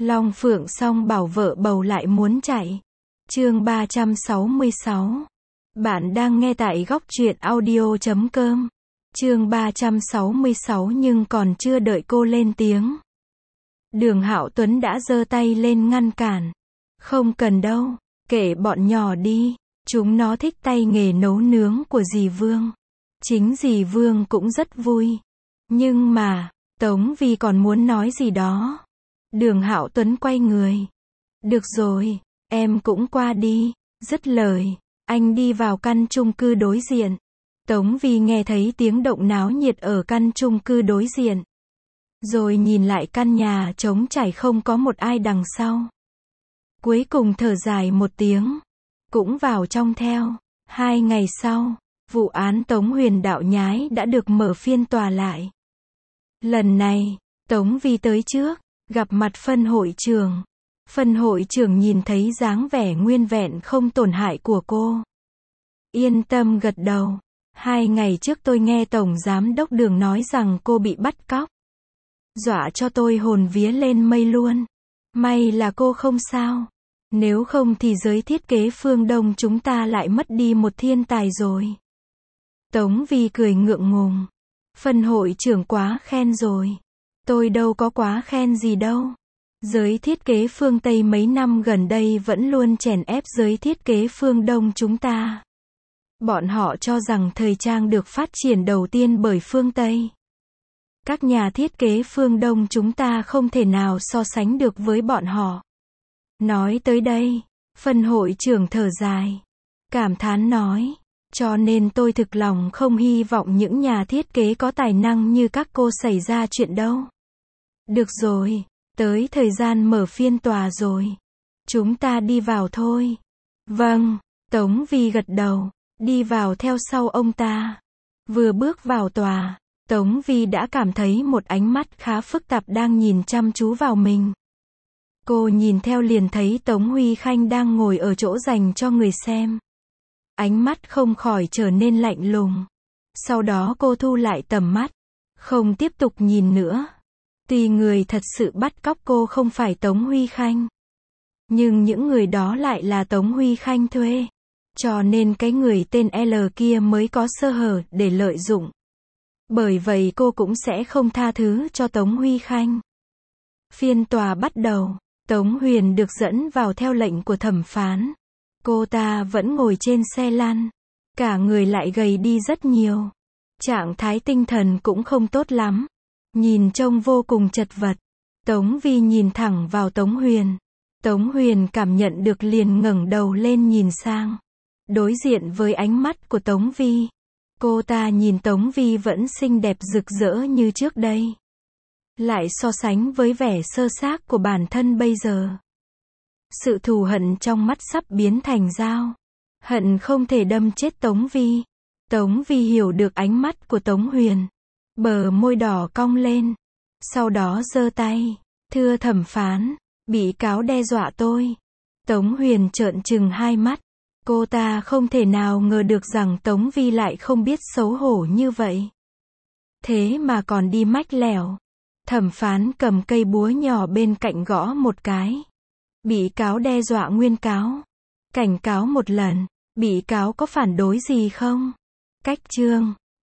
Long Phượng song bảo vợ bầu lại muốn chạy. Chương 366. Bạn đang nghe tại góc truyện audio.com. Chương 366 nhưng còn chưa đợi cô lên tiếng. Đường Hạo Tuấn đã giơ tay lên ngăn cản. Không cần đâu, kệ bọn nhỏ đi. Chúng nó thích tay nghề nấu nướng của dì Vương. Chính dì Vương cũng rất vui. Nhưng mà, Tống Vi còn muốn nói gì đó. Đường Hạo Tuấn quay người. Được rồi, em cũng qua đi. Dứt lời, anh đi vào căn chung cư đối diện. Tống Vi nghe thấy tiếng động náo nhiệt ở căn chung cư đối diện. Rồi nhìn lại căn nhà trống trải không có một ai đằng sau. Cuối cùng thở dài một tiếng. Cũng vào trong theo. 2 ngày sau, vụ án Tống Huyền đạo nhái đã được mở phiên tòa lại. Lần này, Tống Vi tới trước, gặp mặt phân hội trưởng. Phân hội trưởng nhìn thấy dáng vẻ nguyên vẹn không tổn hại của cô. Yên tâm gật đầu. 2 ngày trước tôi nghe Tổng Giám đốc Đường nói rằng cô bị bắt cóc. Dọa cho tôi hồn vía lên mây luôn. May là cô không sao. Nếu không thì giới thiết kế phương Đông chúng ta lại mất đi một thiên tài rồi. Tống Vi cười ngượng ngùng. Phân hội trưởng quá khen rồi. Tôi đâu có quá khen gì đâu. Giới thiết kế phương Tây mấy năm gần đây vẫn luôn chèn ép giới thiết kế phương Đông chúng ta. Bọn họ cho rằng thời trang được phát triển đầu tiên bởi phương Tây. Các nhà thiết kế phương Đông chúng ta không thể nào so sánh được với bọn họ. Nói tới đây, phân hội trưởng thở dài. Cảm thán nói. Cho nên tôi thực lòng không hy vọng những nhà thiết kế có tài năng như các cô xảy ra chuyện đâu. Được rồi, tới thời gian mở phiên tòa rồi. Chúng ta đi vào thôi. Vâng, Tống Vi gật đầu, đi vào theo sau ông ta. Vừa bước vào tòa, Tống Vi đã cảm thấy một ánh mắt khá phức tạp đang nhìn chăm chú vào mình. Cô nhìn theo liền thấy Tống Huy Khanh đang ngồi ở chỗ dành cho người xem. Ánh mắt không khỏi trở nên lạnh lùng. Sau đó cô thu lại tầm mắt, không tiếp tục nhìn nữa. Tuy người thật sự bắt cóc cô không phải Tống Huy Khanh, nhưng những người đó lại là Tống Huy Khanh thuê. Cho nên cái người tên L kia mới có sơ hở để lợi dụng. Bởi vậy cô cũng sẽ không tha thứ cho Tống Huy Khanh. Phiên tòa bắt đầu. Tống Huyền được dẫn vào theo lệnh của thẩm phán. Cô ta vẫn ngồi trên xe lăn. Cả người lại gầy đi rất nhiều. Trạng thái tinh thần cũng không tốt lắm. Nhìn trông vô cùng chật vật. Tống Vi nhìn thẳng vào Tống Huyền. Tống Huyền cảm nhận được liền ngẩng đầu lên nhìn sang. Đối diện với ánh mắt của Tống Vi. Cô ta nhìn Tống Vi vẫn xinh đẹp rực rỡ như trước đây. Lại so sánh với vẻ sơ xác của bản thân bây giờ. Sự thù hận trong mắt sắp biến thành dao. Hận không thể đâm chết Tống Vi. Tống Vi hiểu được ánh mắt của Tống Huyền. Bờ môi đỏ cong lên. Sau đó giơ tay. Thưa thẩm phán, bị cáo đe dọa tôi. Tống Huyền trợn trừng hai mắt. Cô ta không thể nào ngờ được rằng Tống Vi lại không biết xấu hổ như vậy. Thế mà còn đi mách lẻo. Thẩm phán cầm cây búa nhỏ bên cạnh gõ một cái. Bị cáo đe dọa nguyên cáo. Cảnh cáo một lần. Bị cáo có phản đối gì không? Cách chương.